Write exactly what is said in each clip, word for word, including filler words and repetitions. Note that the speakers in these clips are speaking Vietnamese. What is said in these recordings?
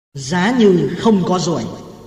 Giá như không có ruồi.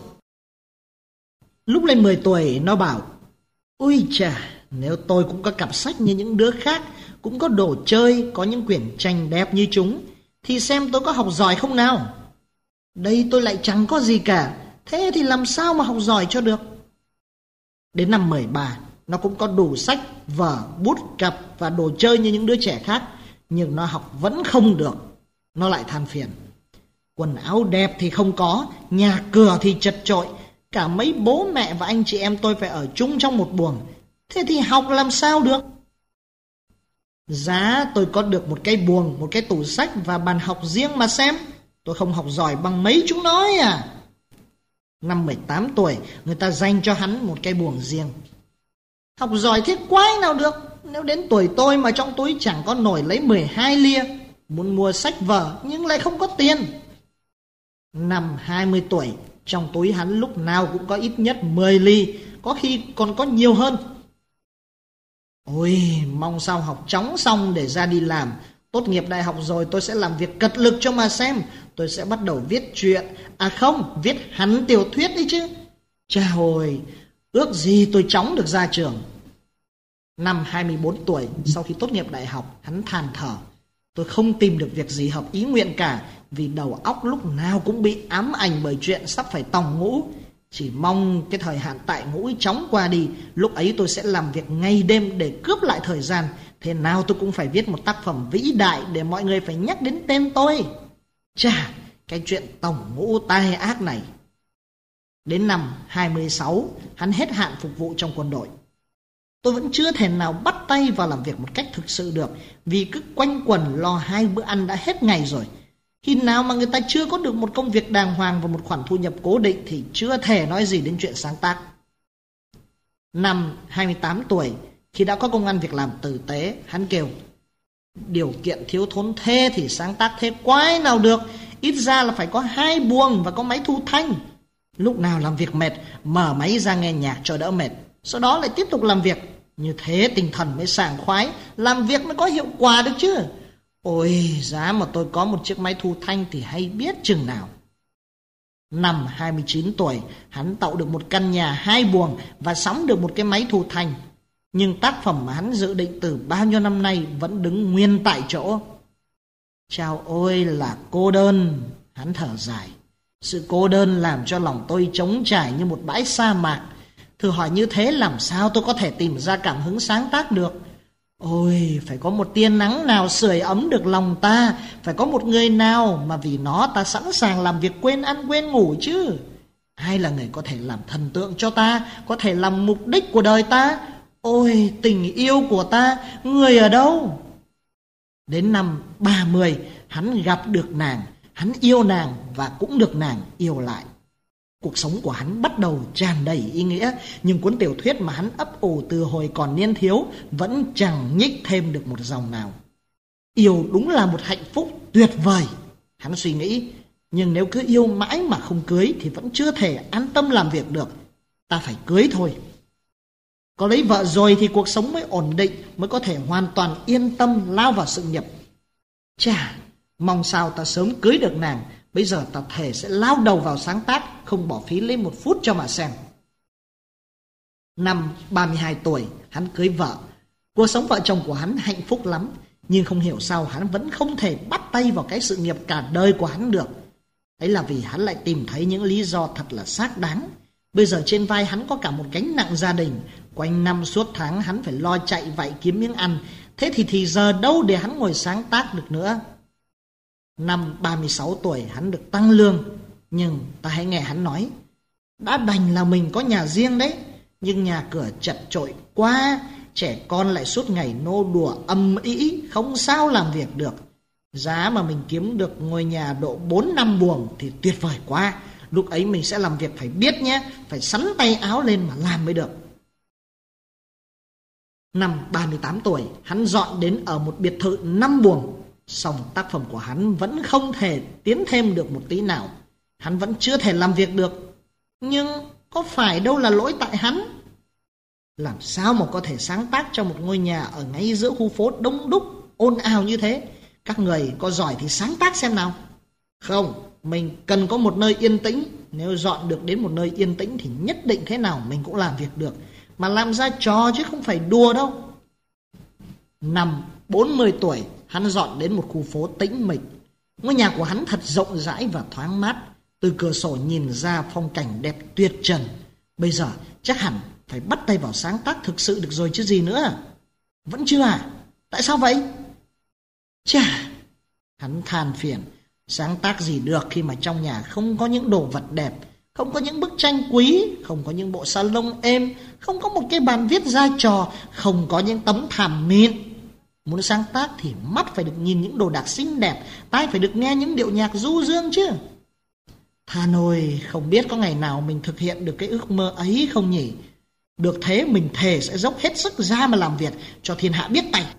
Lúc lên mười tuổi nó bảo: ui chà, nếu tôi cũng có cặp sách như những đứa khác, cũng có đồ chơi, có những quyển tranh đẹp như chúng, thì xem tôi có học giỏi không nào. Đây tôi lại chẳng có gì cả, thế thì làm sao mà học giỏi cho được. Đến năm mười ba, nó cũng có đủ sách, vở, bút, cặp và đồ chơi như những đứa trẻ khác, nhưng nó học vẫn không được. Nó lại than phiền: quần áo đẹp thì không có, nhà cửa thì chật chội, cả mấy bố mẹ và anh chị em tôi phải ở chung trong một buồng, thế thì học làm sao được. Giá tôi có được một cái buồng, một cái tủ sách và bàn học riêng mà xem, tôi không học giỏi bằng mấy chúng nó ấy à. Năm mười tám tuổi, người ta dành cho hắn một cái buồng riêng. Học giỏi thế quái nào được, nếu đến tuổi tôi mà trong túi chẳng có nổi lấy mười hai lia, muốn mua sách vở nhưng lại không có tiền. Năm hai mươi tuổi, trong túi hắn lúc nào cũng có ít nhất mười ly, có khi còn có nhiều hơn. Ôi, mong sao học chóng xong để ra đi làm. Tốt nghiệp đại học rồi tôi sẽ làm việc cật lực cho mà xem. Tôi sẽ bắt đầu viết truyện, à không, viết hẳn tiểu thuyết đấy chứ. Chà ôi, ước gì tôi chóng được ra trường. Năm hai mươi bốn tuổi, sau khi tốt nghiệp đại học, hắn than thở: tôi không tìm được việc gì hợp ý nguyện cả, vì đầu óc lúc nào cũng bị ám ảnh bởi chuyện sắp phải tòng ngũ. Chỉ mong cái thời hạn tại ngũ chóng qua đi, lúc ấy tôi sẽ làm việc ngày đêm để cướp lại thời gian. Thế nào tôi cũng phải viết một tác phẩm vĩ đại để mọi người phải nhắc đến tên tôi. Chà, cái chuyện tòng ngũ tai ác này. Đến năm hai mươi sáu, hắn hết hạn phục vụ trong quân đội. Tôi vẫn chưa thể nào bắt tay vào làm việc một cách thực sự được, vì cứ quanh quẩn lo hai bữa ăn đã hết ngày rồi. Khi nào mà người ta chưa có được một công việc đàng hoàng và một khoản thu nhập cố định thì chưa thể nói gì đến chuyện sáng tác. Năm hai mươi tám tuổi, khi đã có công ăn việc làm tử tế, hắn kêu: điều kiện thiếu thốn thế thì sáng tác thế quái nào được, ít ra là phải có hai buồng và có máy thu thanh. Lúc nào làm việc mệt, mở máy ra nghe nhạc cho đỡ mệt, sau đó lại tiếp tục làm việc. Như thế tinh thần mới sảng khoái, làm việc nó có hiệu quả được chứ. Ôi, giá mà tôi có một chiếc máy thu thanh thì hay biết chừng nào. Năm hai mươi chín tuổi, hắn tạo được một căn nhà hai buồng và sắm được một cái máy thu thanh. Nhưng tác phẩm mà hắn dự định từ bao nhiêu năm nay vẫn đứng nguyên tại chỗ. Chao ôi là cô đơn, hắn thở dài. Sự cô đơn làm cho lòng tôi trống trải như một bãi sa mạc. Thử hỏi như thế làm sao tôi có thể tìm ra cảm hứng sáng tác được. Ôi, phải có một tia nắng nào sưởi ấm được lòng ta, phải có một người nào mà vì nó ta sẵn sàng làm việc quên ăn quên ngủ chứ. Ai là người có thể làm thần tượng cho ta, có thể làm mục đích của đời ta? Ôi, tình yêu của ta, người ở đâu? Đến năm ba mươi, hắn gặp được nàng, hắn yêu nàng và cũng được nàng yêu lại. Cuộc sống của hắn bắt đầu tràn đầy ý nghĩa, nhưng cuốn tiểu thuyết mà hắn ấp ủ từ hồi còn niên thiếu vẫn chẳng nhích thêm được một dòng nào. Yêu đúng là một hạnh phúc tuyệt vời, hắn suy nghĩ, nhưng nếu cứ yêu mãi mà không cưới thì vẫn chưa thể an tâm làm việc được. Ta phải cưới thôi. Có lấy vợ rồi thì cuộc sống mới ổn định, mới có thể hoàn toàn yên tâm lao vào sự nghiệp. Chà, mong sao ta sớm cưới được nàng. Bây giờ ta thề sẽ lao đầu vào sáng tác, không bỏ phí lấy một phút cho mà xem. Năm ba mươi hai tuổi, hắn cưới vợ. Cuộc sống vợ chồng của hắn hạnh phúc lắm, nhưng không hiểu sao hắn vẫn không thể bắt tay vào cái sự nghiệp cả đời của hắn được. Ấy là vì hắn lại tìm thấy những lý do thật là xác đáng. Bây giờ trên vai hắn có cả một gánh nặng gia đình, quanh năm suốt tháng hắn phải lo chạy vạy kiếm miếng ăn. Thế thì thì giờ đâu để hắn ngồi sáng tác được nữa. Năm ba mươi sáu tuổi hắn được tăng lương, nhưng ta hãy nghe hắn nói: đã đành là mình có nhà riêng đấy, nhưng nhà cửa chật chội quá, trẻ con lại suốt ngày nô đùa âm ĩ, không sao làm việc được. Giá mà mình kiếm được ngôi nhà độ bốn năm buồng thì tuyệt vời quá. Lúc ấy mình sẽ làm việc phải biết nhé, phải sắn tay áo lên mà làm mới được. Năm ba mươi tám tuổi, hắn dọn đến ở một biệt thự năm buồng. Song tác phẩm của hắn vẫn không thể tiến thêm được một tí nào. Hắn vẫn chưa thể làm việc được. Nhưng có phải đâu là lỗi tại hắn? Làm sao mà có thể sáng tác cho một ngôi nhà ở ngay giữa khu phố đông đúc ồn ào như thế? Các người có giỏi thì sáng tác xem nào. Không, mình cần có một nơi yên tĩnh. Nếu dọn được đến một nơi yên tĩnh thì nhất định thế nào mình cũng làm việc được. Mà làm ra trò chứ không phải đùa đâu. Năm bốn mươi tuổi, hắn dọn đến một khu phố tĩnh mịch. Ngôi nhà của hắn thật rộng rãi và thoáng mát. Từ cửa sổ nhìn ra phong cảnh đẹp tuyệt trần. Bây giờ chắc hẳn phải bắt tay vào sáng tác thực sự được rồi chứ gì nữa. Vẫn chưa à? Tại sao vậy? Chà, hắn than phiền. Sáng tác gì được khi mà trong nhà không có những đồ vật đẹp, không có những bức tranh quý, không có những bộ salon êm, không có một cái bàn viết ra trò, không có những tấm thảm mịn. Muốn sáng tác thì mắt phải được nhìn những đồ đạc xinh đẹp, tai phải được nghe những điệu nhạc du dương chứ. Than ôi, không biết có ngày nào mình thực hiện được cái ước mơ ấy không nhỉ? Được thế mình thề sẽ dốc hết sức ra mà làm việc cho thiên hạ biết tay.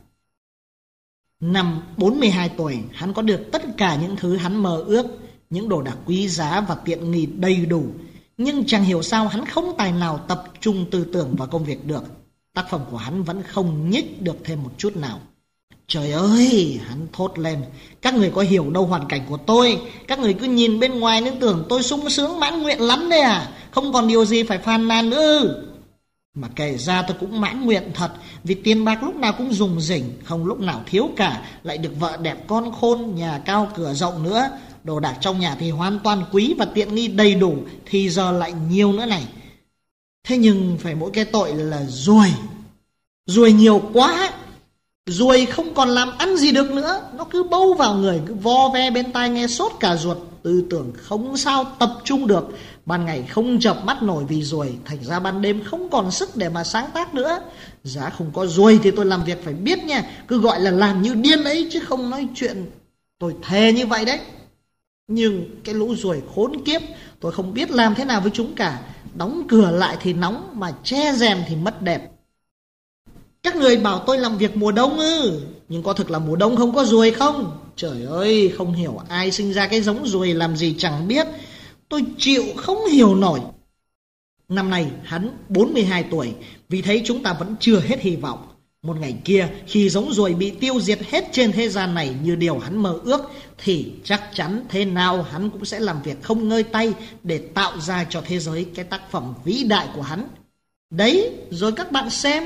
Năm bốn mươi hai tuổi, hắn có được tất cả những thứ hắn mơ ước, những đồ đạc quý giá và tiện nghi đầy đủ. Nhưng chẳng hiểu sao hắn không tài nào tập trung tư tưởng vào công việc được. Tác phẩm của hắn vẫn không nhích được thêm một chút nào. Trời ơi, hắn thốt lên, các người có hiểu đâu hoàn cảnh của tôi. Các người cứ nhìn bên ngoài nên tưởng tôi sung sướng mãn nguyện lắm đấy à. Không còn điều gì phải phàn nàn nữa. Mà kể ra tôi cũng mãn nguyện thật. Vì tiền bạc lúc nào cũng rủng rỉnh, không lúc nào thiếu cả. Lại được vợ đẹp con khôn, nhà cao cửa rộng nữa. Đồ đạc trong nhà thì hoàn toàn quý và tiện nghi đầy đủ, thì giờ lại nhiều nữa này. Thế nhưng phải mỗi cái tội là ruồi. Ruồi nhiều quá. Ruồi không còn làm ăn gì được nữa. Nó cứ bâu vào người, cứ vo ve bên tai nghe sốt cả ruột. Tư tưởng không sao tập trung được. Ban ngày không chợp mắt nổi vì ruồi, thành ra ban đêm không còn sức để mà sáng tác nữa. Giá không có ruồi thì tôi làm việc phải biết nha. Cứ gọi là làm như điên ấy chứ không nói chuyện. Tôi thề như vậy đấy. Nhưng cái lũ ruồi khốn kiếp, tôi không biết làm thế nào với chúng cả. Đóng cửa lại thì nóng, mà che rèm thì mất đẹp. Các người bảo tôi làm việc mùa đông ư? Nhưng có thực là mùa đông không có ruồi không? Trời ơi, không hiểu ai sinh ra cái giống ruồi làm gì chẳng biết. Tôi chịu không hiểu nổi. Năm nay hắn bốn mươi hai tuổi, vì thế chúng ta vẫn chưa hết hy vọng. Một ngày kia, khi giống ruồi bị tiêu diệt hết trên thế gian này như điều hắn mơ ước, thì chắc chắn thế nào hắn cũng sẽ làm việc không ngơi tay để tạo ra cho thế giới cái tác phẩm vĩ đại của hắn. Đấy, rồi các bạn xem.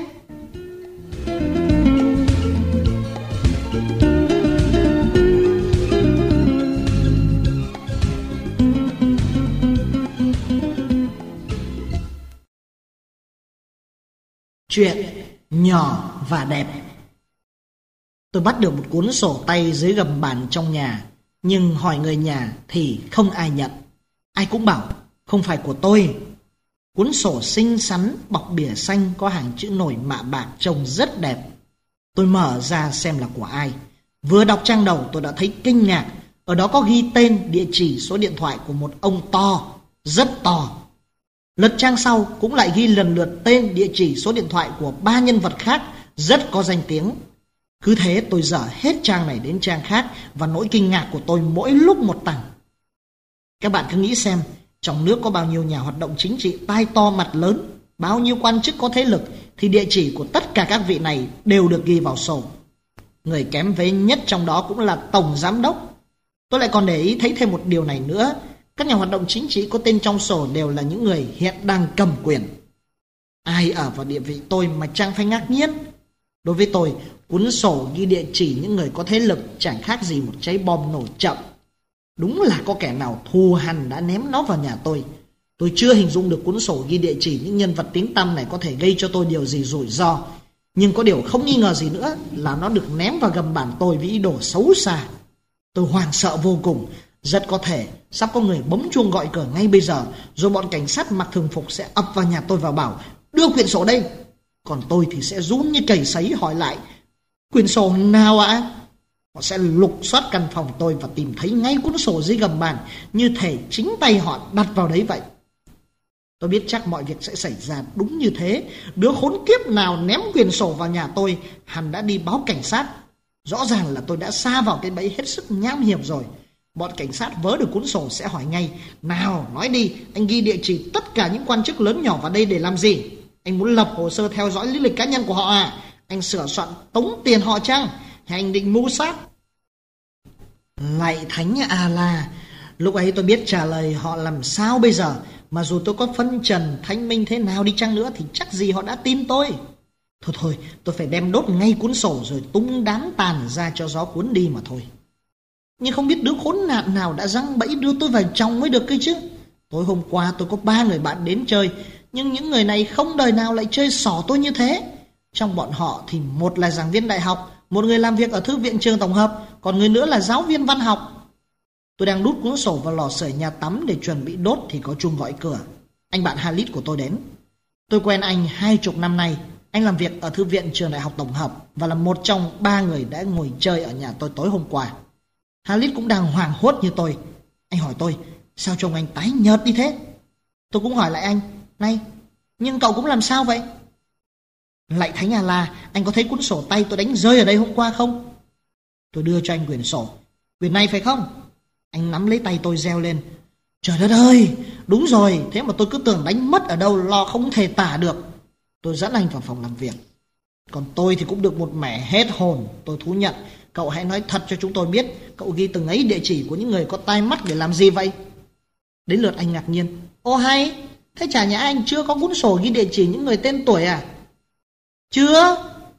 Chuyện nhỏ và đẹp. Tôi bắt được một cuốn sổ tay dưới gầm bàn trong nhà, nhưng hỏi người nhà thì không ai nhận. Ai cũng bảo không phải của tôi. Cuốn sổ xinh xắn, bọc bìa xanh, có hàng chữ nổi mạ bạc trông rất đẹp. Tôi mở ra xem là của ai. Vừa đọc trang đầu tôi đã thấy kinh ngạc. Ở đó có ghi tên, địa chỉ, số điện thoại của một ông to, rất to. Lật trang sau cũng lại ghi lần lượt tên, địa chỉ, số điện thoại của ba nhân vật khác rất có danh tiếng. Cứ thế tôi dở hết trang này đến trang khác, và nỗi kinh ngạc của tôi mỗi lúc một tăng. Các bạn cứ nghĩ xem, trong nước có bao nhiêu nhà hoạt động chính trị tai to mặt lớn, bao nhiêu quan chức có thế lực, thì địa chỉ của tất cả các vị này đều được ghi vào sổ. Người kém vế nhất trong đó cũng là tổng giám đốc. Tôi lại còn để ý thấy thêm một điều này nữa. Các nhà hoạt động chính trị có tên trong sổ đều là những người hiện đang cầm quyền. Ai ở vào địa vị tôi mà chẳng phải ngạc nhiên. Đối với tôi, cuốn sổ ghi địa chỉ những người có thế lực chẳng khác gì một trái bom nổ chậm. Đúng là có kẻ nào thù hằn đã ném nó vào nhà tôi. Tôi chưa hình dung được cuốn sổ ghi địa chỉ những nhân vật tiếng tăm này có thể gây cho tôi điều gì rủi ro. Nhưng có điều không nghi ngờ gì nữa là nó được ném vào gầm bàn tôi với ý đồ xấu xa. Tôi hoảng sợ vô cùng. Rất có thể sắp có người bấm chuông gọi cửa ngay bây giờ, rồi bọn cảnh sát mặc thường phục sẽ ập vào nhà tôi và bảo đưa quyển sổ đây. Còn tôi thì sẽ run như cầy sấy hỏi lại quyển sổ nào ạ? À? Họ sẽ lục soát căn phòng tôi và tìm thấy ngay cuốn sổ dưới gầm bàn, như thể chính tay họ đặt vào đấy vậy. Tôi biết chắc mọi việc sẽ xảy ra đúng như thế. Đứa khốn kiếp nào ném quyển sổ vào nhà tôi, hắn đã đi báo cảnh sát. Rõ ràng là tôi đã sa vào cái bẫy hết sức nham hiểm rồi. Bọn cảnh sát vớ được cuốn sổ sẽ hỏi ngay: nào, nói đi, anh ghi địa chỉ tất cả những quan chức lớn nhỏ vào đây để làm gì? Anh muốn lập hồ sơ theo dõi lý lịch cá nhân của họ à? Anh sửa soạn tống tiền họ chăng? Hay anh định mưu sát? Lạy thánh A-la, Lúc ấy tôi biết trả lời họ làm sao bây giờ, mà dù tôi có phân trần thanh minh thế nào đi chăng nữa thì chắc gì họ đã tin tôi. Thôi thôi, tôi phải đem đốt ngay cuốn sổ rồi tung đám tàn ra cho gió cuốn đi mà thôi. Nhưng không biết đứa khốn nạn nào đã giăng bẫy đưa tôi vào trong mới được cơ chứ. Tối hôm qua tôi có ba người bạn đến chơi, nhưng những người này không đời nào lại chơi xỏ tôi như thế. Trong bọn họ thì một là giảng viên đại học, một người làm việc ở thư viện trường tổng hợp, còn người nữa là giáo viên văn học. Tôi đang đút cuốn sổ vào lò sưởi nhà tắm để chuẩn bị đốt thì có chuông gọi cửa. Anh bạn Halit của tôi đến. Tôi quen anh hai chục năm nay. Anh làm việc ở thư viện trường đại học tổng hợp và là một trong ba người đã ngồi chơi ở nhà tôi tối hôm qua. Halit cũng đang hoảng hốt như tôi. Anh hỏi tôi, sao trông anh tái nhợt đi thế? Tôi cũng hỏi lại anh, này, nhưng cậu cũng làm sao vậy? Lạy Thánh Allah, anh có thấy cuốn sổ tay tôi đánh rơi ở đây hôm qua không? Tôi đưa cho anh quyển sổ. Quyển này phải không? Anh nắm lấy tay tôi reo lên. Trời đất ơi, đúng rồi, thế mà tôi cứ tưởng đánh mất ở đâu, lo không thể tả được. Tôi dẫn anh vào phòng làm việc. Còn tôi thì cũng được một mẻ hết hồn. Tôi thú nhận, cậu hãy nói thật cho chúng tôi biết, cậu ghi từng ấy địa chỉ của những người có tai mắt để làm gì vậy? Đến lượt anh ngạc nhiên. Ô hay, thế chả nhà anh chưa có cuốn sổ ghi địa chỉ những người tên tuổi à? Chưa.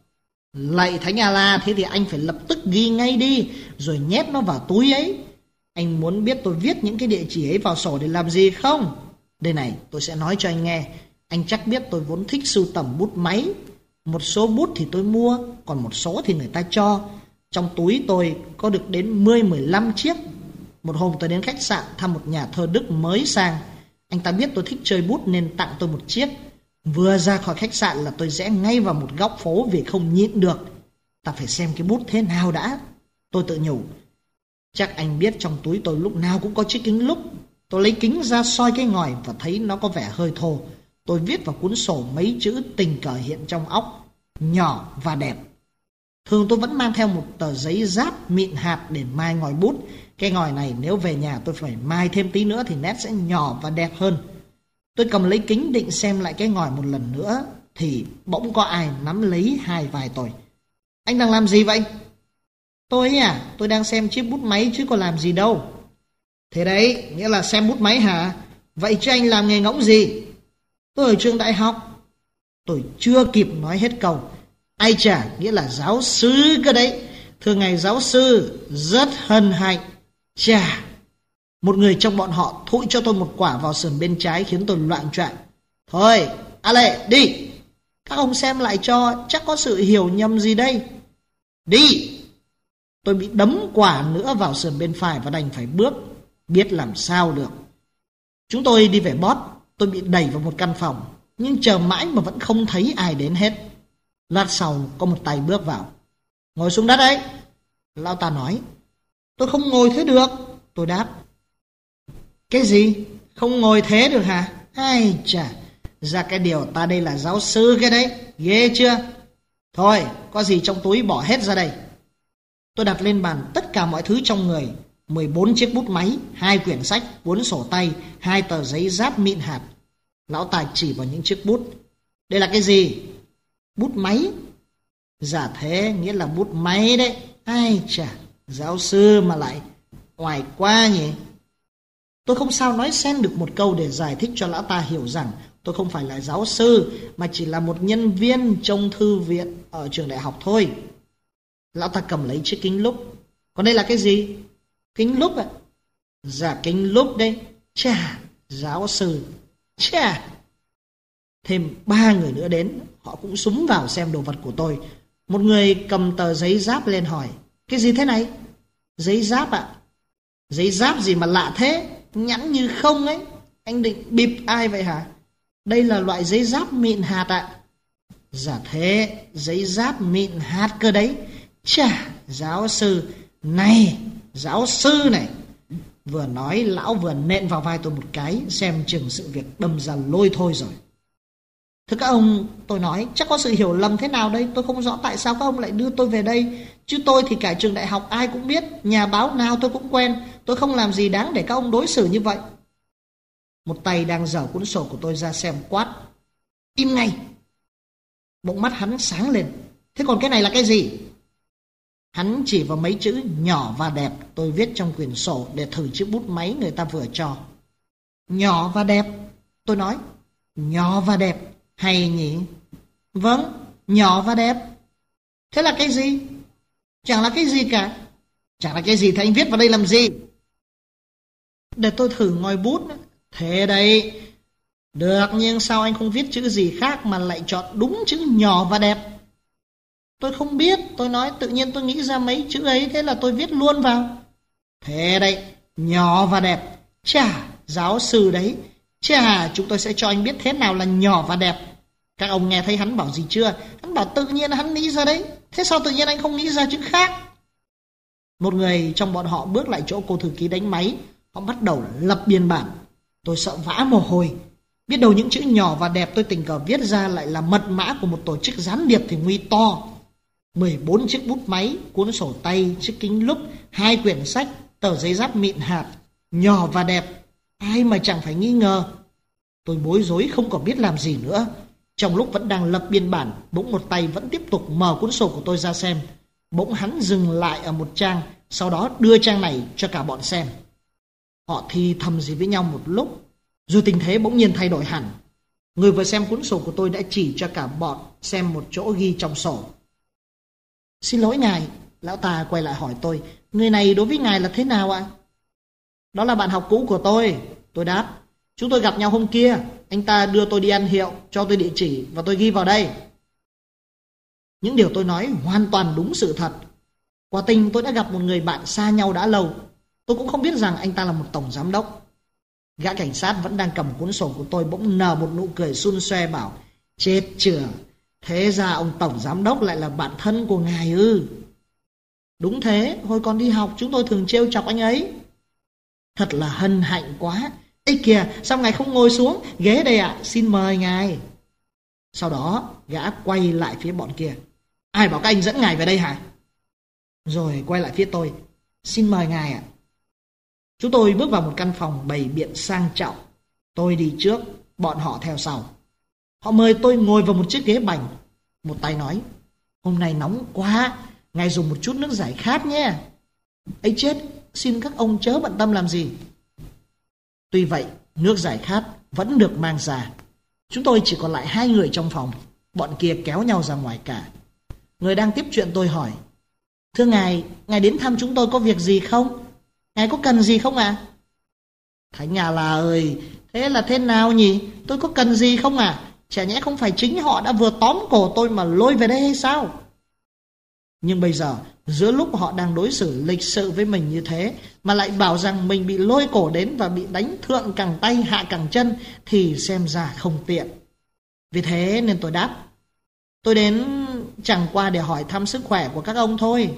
Lạy Thánh Allah, thế thì anh phải lập tức ghi ngay đi, rồi nhét nó vào túi ấy. Anh muốn biết tôi viết những cái địa chỉ ấy vào sổ để làm gì không? Đây này, tôi sẽ nói cho anh nghe. Anh chắc biết tôi vốn thích sưu tầm bút máy. Một số bút thì tôi mua, còn một số thì người ta cho. Trong túi tôi có được đến mười mười lăm chiếc. Một hôm tôi đến khách sạn thăm một nhà thơ Đức mới sang. Anh ta biết tôi thích chơi bút nên tặng tôi một chiếc. Vừa ra khỏi khách sạn là tôi rẽ ngay vào một góc phố vì không nhịn được. Ta phải xem cái bút thế nào đã. Tôi tự nhủ, chắc anh biết trong túi tôi lúc nào cũng có chiếc kính lúp. Tôi lấy kính ra soi cái ngòi và thấy nó có vẻ hơi thô. Tôi viết vào cuốn sổ mấy chữ tình cờ hiện trong óc, nhỏ và đẹp. Thường tôi vẫn mang theo một tờ giấy giáp mịn hạt để mai ngòi bút. Cái ngòi này nếu về nhà tôi phải mai thêm tí nữa thì nét sẽ nhỏ và đẹp hơn. Tôi cầm lấy kính định xem lại cái ngòi một lần nữa thì bỗng có ai nắm lấy hai vai tôi. Anh đang làm gì vậy? Tôi à, tôi đang xem chiếc bút máy chứ có làm gì đâu. Thế đấy, nghĩa là xem bút máy hả? Vậy chứ anh làm nghề ngỗng gì? Tôi ở trường đại học. Tôi chưa kịp nói hết câu. Ai chả, nghĩa là giáo sư cơ đấy. Thưa ngài giáo sư, rất hân hạnh. Chà, một người trong bọn họ thụi cho tôi một quả vào sườn bên trái khiến tôi loạng choạng. Thôi, à lệ, đi. Các ông xem lại cho, chắc có sự hiểu nhầm gì đây. Đi. Tôi bị đấm quả nữa vào sườn bên phải và đành phải bước. Biết làm sao được. Chúng tôi đi về Bót. Tôi bị đẩy vào một căn phòng, nhưng chờ mãi mà vẫn không thấy ai đến hết. Lát sau có một tay bước vào. Ngồi xuống đất đấy. Lão ta nói. Tôi không ngồi thế được. Tôi đáp. Cái gì? Không ngồi thế được hả? Ai chà, ra cái điều ta đây là giáo sư cái đấy. Ghê chưa? Thôi, có gì trong túi bỏ hết ra đây. Tôi đặt lên bàn tất cả mọi thứ trong người. mười bốn chiếc bút máy, hai quyển sách, cuốn sổ tay, hai tờ giấy giáp mịn hạt. Lão ta chỉ vào những chiếc bút. Đây là cái gì? Bút máy. Dạ thế, nghĩa là bút máy đấy. Ai chà, giáo sư mà lại oải quá nhỉ. Tôi không sao nói xen được một câu để giải thích cho lão ta hiểu rằng tôi không phải là giáo sư mà chỉ là một nhân viên trong thư viện ở trường đại học thôi. Lão ta cầm lấy chiếc kính lúp. Còn đây là cái gì? Kính lúp ạ? À? Dạ kính lúp đây. Chà, giáo sư. Chà. Thêm ba người nữa đến, họ cũng súng vào xem đồ vật của tôi. Một người cầm tờ giấy giáp lên hỏi. Cái gì thế này? Giấy giáp ạ? À? Giấy giáp gì mà lạ thế? Nhẵn như không ấy. Anh định bịp ai vậy hả? Đây là loại giấy giáp mịn hạt ạ. À? Dạ thế, giấy giáp mịn hạt cơ đấy. Chà, giáo sư. Này, giáo sư này. Vừa nói lão vừa nện vào vai tôi một cái, xem chừng sự việc đâm ra lôi thôi rồi. Thưa các ông, tôi nói, chắc có sự hiểu lầm thế nào đây. Tôi không rõ tại sao các ông lại đưa tôi về đây. Chứ tôi thì cả trường đại học ai cũng biết, nhà báo nào tôi cũng quen. Tôi không làm gì đáng để các ông đối xử như vậy. Một tay đang giở cuốn sổ của tôi ra xem quát. Im ngay. Bỗng mắt hắn sáng lên. Thế còn cái này là cái gì? Hắn chỉ vào mấy chữ nhỏ và đẹp tôi viết trong quyển sổ để thử chiếc bút máy người ta vừa cho. Nhỏ và đẹp, tôi nói. Nhỏ và đẹp, hay nhỉ? Vâng, nhỏ và đẹp. Thế là cái gì? Chẳng là cái gì cả. Chẳng là cái gì thì anh viết vào đây làm gì? Để tôi thử ngòi bút. Thế đây. Được, nhưng sao anh không viết chữ gì khác mà lại chọn đúng chữ nhỏ và đẹp? Tôi không biết, tôi nói tự nhiên tôi nghĩ ra mấy chữ ấy, thế là tôi viết luôn vào. Thế đây, nhỏ và đẹp. Chà, giáo sư đấy. Chà, chúng tôi sẽ cho anh biết thế nào là nhỏ và đẹp. Các ông nghe thấy hắn bảo gì chưa? Hắn bảo tự nhiên hắn nghĩ ra đấy. Thế sao tự nhiên anh không nghĩ ra chữ khác? Một người trong bọn họ bước lại chỗ cô thư ký đánh máy. Họ bắt đầu lập biên bản. Tôi sợ vã mồ hôi. Biết đâu những chữ nhỏ và đẹp tôi tình cờ viết ra lại là mật mã của một tổ chức gián điệp thì nguy to. mười bốn chiếc bút máy, cuốn sổ tay, chiếc kính lúp, hai quyển sách, tờ giấy giáp mịn hạt. Nhỏ và đẹp, ai mà chẳng phải nghi ngờ. Tôi bối rối không còn biết làm gì nữa. Trong lúc vẫn đang lập biên bản, bỗng một tay vẫn tiếp tục mở cuốn sổ của tôi ra xem. Bỗng hắn dừng lại ở một trang, sau đó đưa trang này cho cả bọn xem. Họ thì thầm gì với nhau một lúc, rồi tình thế bỗng nhiên thay đổi hẳn. Người vừa xem cuốn sổ của tôi đã chỉ cho cả bọn xem một chỗ ghi trong sổ. Xin lỗi ngài, lão ta quay lại hỏi tôi, người này đối với ngài là thế nào ạ? Đó là bạn học cũ của tôi, tôi đáp. Chúng tôi gặp nhau hôm kia, anh ta đưa tôi đi ăn hiệu, cho tôi địa chỉ và tôi ghi vào đây. Những điều tôi nói hoàn toàn đúng sự thật. Quả tình tôi đã gặp một người bạn xa nhau đã lâu. Tôi cũng không biết rằng anh ta là một tổng giám đốc. Gã cảnh sát vẫn đang cầm cuốn sổ của tôi bỗng nở một nụ cười xun xoe bảo, chết chửa, thế ra ông tổng giám đốc lại là bạn thân của ngài ư? Đúng thế, hồi còn đi học chúng tôi thường trêu chọc anh ấy. Thật là hân hạnh quá. Ê kìa, sao ngài không ngồi xuống? Ghế đây ạ, à, xin mời ngài. Sau đó gã quay lại phía bọn kia. Ai bảo các anh dẫn ngài về đây hả? Rồi quay lại phía tôi. Xin mời ngài ạ. À. Chúng tôi bước vào một căn phòng bày biện sang trọng. Tôi đi trước, bọn họ theo sau. Họ mời tôi ngồi vào một chiếc ghế bành. Một tay nói, hôm nay nóng quá, ngài dùng một chút nước giải khát nhé. Ấy chết, xin các ông chớ bận tâm làm gì. Tuy vậy, nước giải khát vẫn được mang ra. Chúng tôi chỉ còn lại hai người trong phòng. Bọn kia kéo nhau ra ngoài cả. Người đang tiếp chuyện tôi hỏi, thưa ngài, ngài đến thăm chúng tôi có việc gì không? Ngài có cần gì không ạ? À? Thánh Nhà là ơi, thế là thế nào nhỉ? Tôi có cần gì không à? Chả nhẽ không phải chính họ đã vừa tóm cổ tôi mà lôi về đây hay sao? Nhưng bây giờ, giữa lúc họ đang đối xử lịch sự với mình như thế, mà lại bảo rằng mình bị lôi cổ đến và bị đánh thượng cẳng tay hạ cẳng chân, thì xem ra không tiện. Vì thế nên tôi đáp, tôi đến chẳng qua để hỏi thăm sức khỏe của các ông thôi.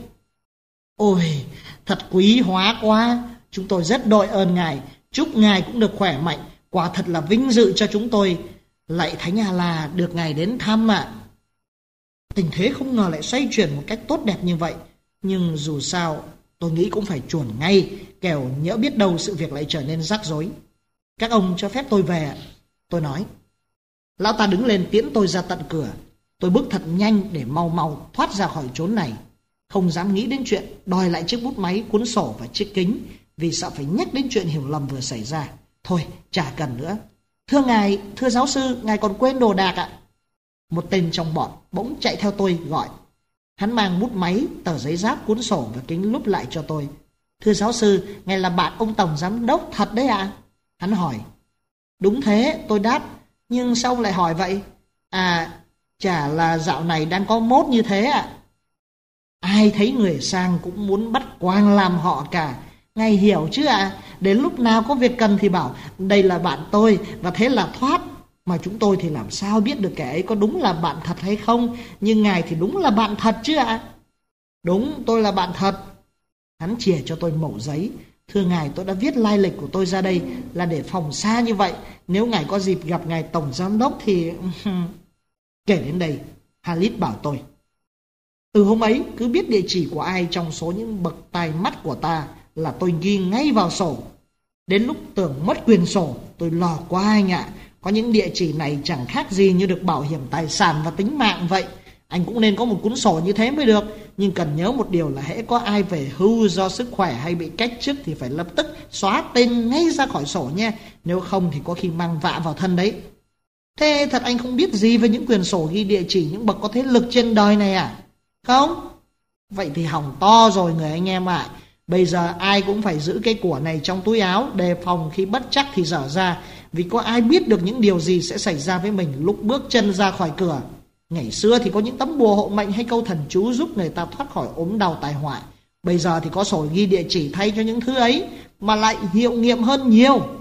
Ôi, thật quý hóa quá, chúng tôi rất đội ơn ngài, chúc ngài cũng được khỏe mạnh, quả thật là vinh dự cho chúng tôi. Lạy Thánh A-la được ngài đến thăm ạ. À. Tình thế không ngờ lại xoay chuyển một cách tốt đẹp như vậy. Nhưng dù sao tôi nghĩ cũng phải chuồn ngay, kẻo nhỡ biết đâu sự việc lại trở nên rắc rối. Các ông cho phép tôi về ạ. Tôi nói. Lão ta đứng lên tiễn tôi ra tận cửa. Tôi bước thật nhanh để mau mau thoát ra khỏi chốn này. Không dám nghĩ đến chuyện đòi lại chiếc bút máy, cuốn sổ và chiếc kính, vì sợ phải nhắc đến chuyện hiểu lầm vừa xảy ra. Thôi, chả cần nữa. Thưa ngài, thưa giáo sư, ngài còn quên đồ đạc ạ. Một tên trong bọn bỗng chạy theo tôi gọi. Hắn mang bút máy, tờ giấy giáp, cuốn sổ và kính lúp lại cho tôi. Thưa giáo sư, ngài là bạn ông tổng giám đốc thật đấy ạ? À? Hắn hỏi. Đúng thế, tôi đáp. Nhưng sao ông lại hỏi vậy? À, chả là dạo này đang có mốt như thế ạ. À? Ai thấy người sang cũng muốn bắt quang làm họ cả. Ngài hiểu chứ ạ? À? Đến lúc nào có việc cần thì bảo đây là bạn tôi và thế là thoát. Mà chúng tôi thì làm sao biết được kẻ ấy có đúng là bạn thật hay không. Nhưng ngài thì đúng là bạn thật chứ ạ? À? Đúng, tôi là bạn thật. Hắn chìa cho tôi mẩu giấy. Thưa ngài, tôi đã viết lai lịch của tôi ra đây là để phòng xa như vậy. Nếu ngài có dịp gặp ngài tổng giám đốc thì... Kể đến đây, Halit bảo tôi. Từ hôm ấy, cứ biết địa chỉ của ai trong số những bậc tai mắt của ta là tôi ghi ngay vào sổ. Đến lúc tưởng mất quyền sổ, tôi lò quá anh ạ. Có những địa chỉ này chẳng khác gì như được bảo hiểm tài sản và tính mạng vậy. Anh cũng nên có một cuốn sổ như thế mới được. Nhưng cần nhớ một điều là hễ có ai về hưu do sức khỏe hay bị cách chức thì phải lập tức xóa tên ngay ra khỏi sổ nha. Nếu không thì có khi mang vạ vào thân đấy. Thế thật anh không biết gì về những quyển sổ ghi địa chỉ những bậc có thế lực trên đời này à? Không? Vậy thì hỏng to rồi người anh em ạ. Bây giờ ai cũng phải giữ cái của này trong túi áo, đề phòng khi bất chắc thì dở ra. Vì có ai biết được những điều gì sẽ xảy ra với mình lúc bước chân ra khỏi cửa. Ngày xưa thì có những tấm bùa hộ mệnh hay câu thần chú giúp người ta thoát khỏi ốm đau tai họa. Bây giờ thì có sổ ghi địa chỉ thay cho những thứ ấy, mà lại hiệu nghiệm hơn nhiều.